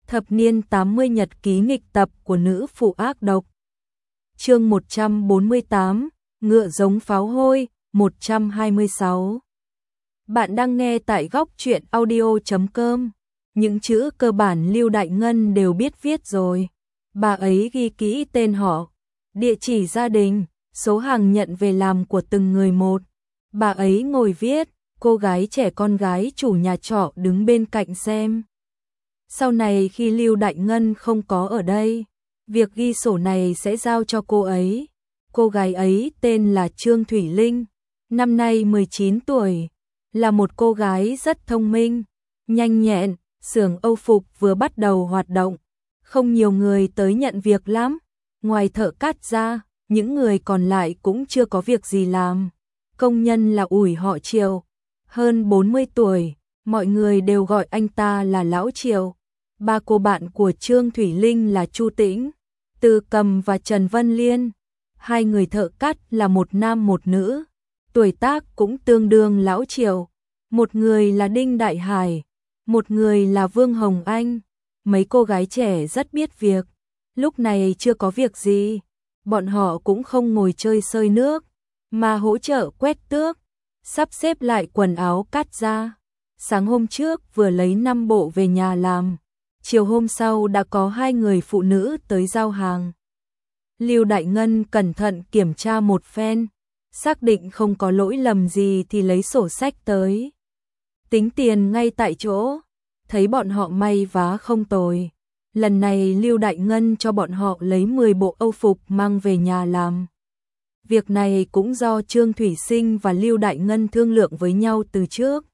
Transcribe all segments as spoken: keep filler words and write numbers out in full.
Thập niên tám mươi nhật ký nghịch tập của nữ phụ ác độc. Chương một trăm bốn mươi tám, ngựa giống pháo hôi, một trăm hai mươi sáu. Bạn đang nghe tại góc truyện audio chấm com. Những chữ cơ bản Lưu Đại Ngân đều biết viết rồi. Bà ấy ghi kỹ tên họ, địa chỉ gia đình, số hàng nhận về làm của từng người một. Bà ấy ngồi viết, cô gái trẻ con gái chủ nhà trọ đứng bên cạnh xem. Sau này khi Lưu Đại Ngân không có ở đây, việc ghi sổ này sẽ giao cho cô ấy. Cô gái ấy tên là Trương Thủy Linh, năm nay mười chín tuổi, là một cô gái rất thông minh, nhanh nhẹn. Xưởng Âu phục vừa bắt đầu hoạt động, không nhiều người tới nhận việc lắm. Ngoài thợ cắt ra, những người còn lại cũng chưa có việc gì làm. Công nhân là ủi họ Triều, hơn bốn mươi tuổi, mọi người đều gọi anh ta là Lão Triều. Ba cô bạn của Trương Thủy Linh là Chu Tĩnh, Từ Cầm và Trần Vân Liên. Hai người thợ cắt là một nam một nữ, tuổi tác cũng tương đương Lão Triều. Một người là Đinh Đại Hải, một người là Vương Hồng Anh. Mấy cô gái trẻ rất biết việc, lúc này chưa có việc gì, bọn họ cũng không ngồi chơi sơi nước, mà hỗ trợ quét tước, sắp xếp lại quần áo cắt ra. Sáng hôm trước vừa lấy năm bộ về nhà làm, chiều hôm sau đã có hai người phụ nữ tới giao hàng. Lưu Đại Ngân cẩn thận kiểm tra một phen, xác định không có lỗi lầm gì thì lấy sổ sách tới. Tính tiền ngay tại chỗ, thấy bọn họ may vá không tồi. Lần này Lưu Đại Ngân cho bọn họ lấy mười bộ Âu phục mang về nhà làm. Việc này cũng do Trương Thủy Sinh và Lưu Đại Ngân thương lượng với nhau từ trước.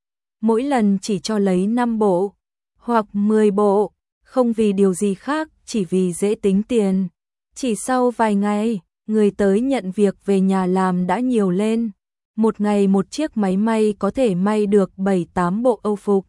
Mỗi lần chỉ cho lấy năm bộ, hoặc mười bộ, không vì điều gì khác, chỉ vì dễ tính tiền. Chỉ sau vài ngày, người tới nhận việc về nhà làm đã nhiều lên. Một ngày một chiếc máy may có thể may được bảy tám bộ Âu phục.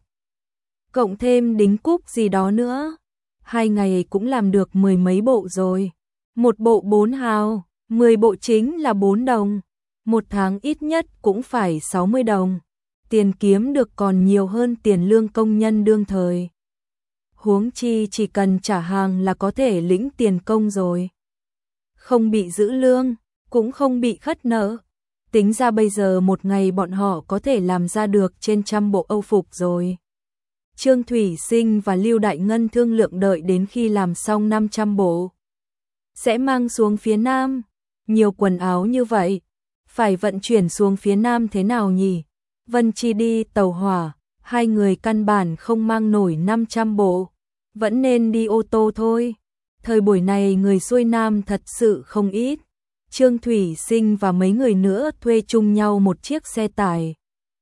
Cộng thêm đính cúc gì đó nữa, hai ngày cũng làm được mười mấy bộ rồi. Một bộ bốn hào, mười bộ chính là bốn đồng. Một tháng ít nhất cũng phải sáu mươi đồng. Tiền kiếm được còn nhiều hơn tiền lương công nhân đương thời. Huống chi chỉ cần trả hàng là có thể lĩnh tiền công rồi. Không bị giữ lương, cũng không bị khất nợ. Tính ra bây giờ một ngày bọn họ có thể làm ra được trên trăm bộ Âu phục rồi. Trương Thủy Sinh và Lưu Đại Ngân thương lượng đợi đến khi làm xong năm trăm bộ, sẽ mang xuống phía Nam. Nhiều quần áo như vậy, phải vận chuyển xuống phía Nam thế nào nhỉ? Vân Chi đi tàu hỏa, hai người căn bản không mang nổi năm trăm bộ, vẫn nên đi ô tô thôi. Thời buổi này người xuôi Nam thật sự không ít. Trương Thủy Sinh và mấy người nữa thuê chung nhau một chiếc xe tải,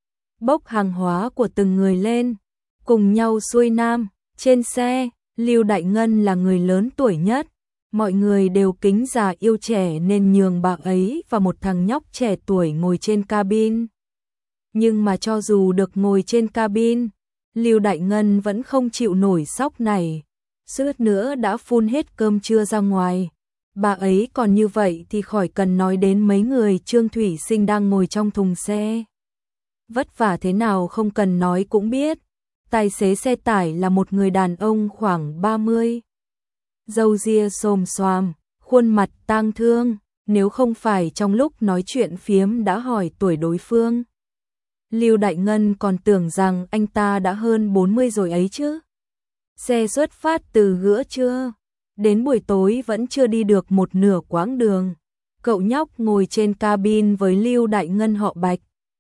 bốc hàng hóa của từng người lên, cùng nhau xuôi Nam. Trên xe, Lưu Đại Ngân là người lớn tuổi nhất, mọi người đều kính già yêu trẻ nên nhường bà ấy và một thằng nhóc trẻ tuổi ngồi trên cabin. Nhưng mà cho dù được ngồi trên cabin, Lưu Đại Ngân vẫn không chịu nổi sóc này, suýt nữa đã phun hết cơm trưa ra ngoài. Bà ấy còn như vậy thì khỏi cần nói đến mấy người Trương Thủy Sinh đang ngồi trong thùng xe. Vất vả thế nào không cần nói cũng biết. Tài xế xe tải là một người đàn ông khoảng ba mươi. Râu ria xồm xoàm, khuôn mặt tang thương, nếu không phải trong lúc nói chuyện phiếm đã hỏi tuổi đối phương. Lưu Đại Ngân còn tưởng rằng anh ta đã hơn bốn mươi rồi ấy chứ. Xe xuất phát từ giữa trưa, đến buổi tối vẫn chưa đi được một nửa quãng đường. Cậu nhóc ngồi trên cabin với Lưu Đại Ngân họ Bạch.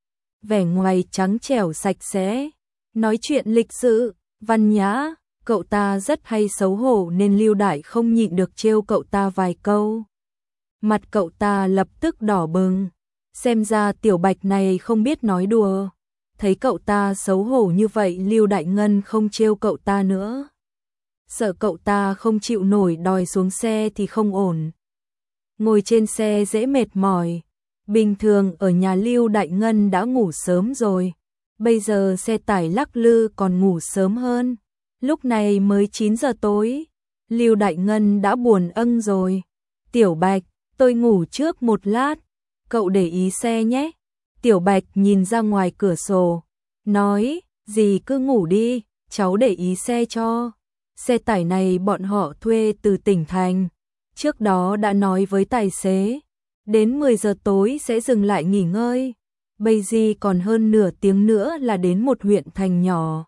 Vẻ ngoài trắng trẻo sạch sẽ, nói chuyện lịch sự, văn nhã. Cậu ta rất hay xấu hổ nên Lưu Đại không nhịn được trêu cậu ta vài câu. Mặt cậu ta lập tức đỏ bừng. Xem ra tiểu Bạch này không biết nói đùa. Thấy cậu ta xấu hổ như vậy Lưu Đại Ngân không trêu cậu ta nữa. Sợ cậu ta không chịu nổi đòi xuống xe thì không ổn. Ngồi trên xe dễ mệt mỏi. Bình thường ở nhà Lưu Đại Ngân đã ngủ sớm rồi. Bây giờ xe tải lắc lư còn ngủ sớm hơn. Lúc này mới chín giờ tối. Lưu Đại Ngân đã buồn âng rồi. Tiểu Bạch, tôi ngủ trước một lát. Cậu để ý xe nhé. Tiểu Bạch nhìn ra ngoài cửa sổ, nói, dì cứ ngủ đi, cháu để ý xe cho. Xe tải này bọn họ thuê từ tỉnh thành. Trước đó đã nói với tài xế, đến mười giờ tối sẽ dừng lại nghỉ ngơi. Bây giờ còn hơn nửa tiếng nữa là đến một huyện thành nhỏ.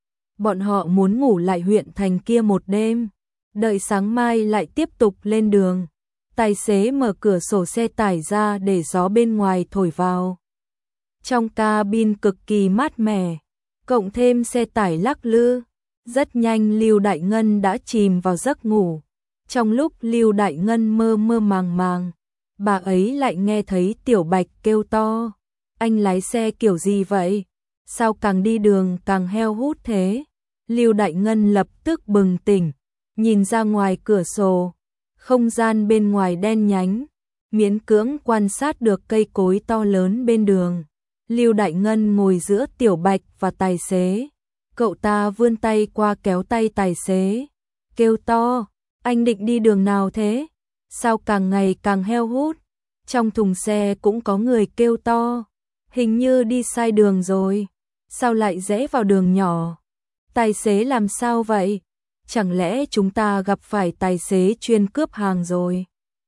Bọn họ muốn ngủ lại huyện thành kia một đêm, đợi sáng mai lại tiếp tục lên đường. Tài xế mở cửa sổ xe tải ra để gió bên ngoài thổi vào. Trong cabin cực kỳ mát mẻ, cộng thêm xe tải lắc lư, rất nhanh Lưu Đại Ngân đã chìm vào giấc ngủ. Trong lúc Lưu Đại Ngân mơ mơ màng màng, bà ấy lại nghe thấy Tiểu Bạch kêu to, anh lái xe kiểu gì vậy? Sao càng đi đường càng heo hút thế? Lưu Đại Ngân lập tức bừng tỉnh, nhìn ra ngoài cửa sổ, không gian bên ngoài đen nhánh, miễn cưỡng quan sát được cây cối to lớn bên đường. Lưu Đại Ngân ngồi giữa Tiểu Bạch và tài xế, cậu ta vươn tay qua kéo tay tài xế, kêu to, anh định đi đường nào thế? Sao càng ngày càng heo hút? Trong thùng xe cũng có người kêu to, hình như đi sai đường rồi, sao lại rẽ vào đường nhỏ? Tài xế làm sao vậy? Chẳng lẽ chúng ta gặp phải tài xế chuyên cướp hàng rồi?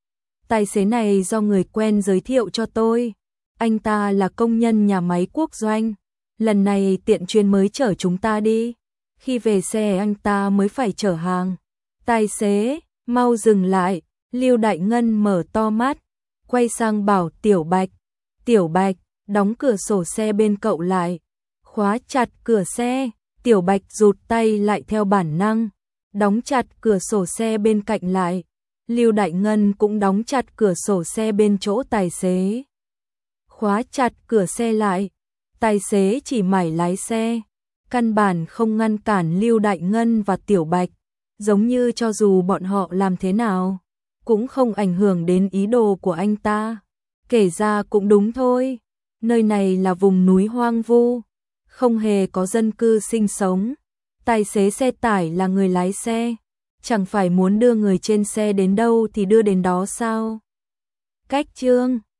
Tài xế này do người quen giới thiệu cho tôi, anh ta là công nhân nhà máy Quốc Doanh, lần này tiện chuyên mới chở chúng ta đi, khi về xe anh ta mới phải chở hàng. Tài xế, mau dừng lại. Lưu Đại Ngân mở to mắt, quay sang bảo Tiểu Bạch, Tiểu Bạch, đóng cửa sổ xe bên cậu lại, khóa chặt cửa xe. Tiểu Bạch rụt tay lại theo bản năng, đóng chặt cửa sổ xe bên cạnh lại. Lưu Đại Ngân cũng đóng chặt cửa sổ xe bên chỗ tài xế, khóa chặt cửa xe lại. Tài xế chỉ mải lái xe, căn bản không ngăn cản Lưu Đại Ngân và Tiểu Bạch, giống như cho dù bọn họ làm thế nào cũng không ảnh hưởng đến ý đồ của anh ta. Kể ra cũng đúng thôi, nơi này là vùng núi hoang vu, không hề có dân cư sinh sống. Tài xế xe tải là người lái xe, chẳng phải muốn đưa người trên xe đến đâu thì đưa đến đó sao? Cách chương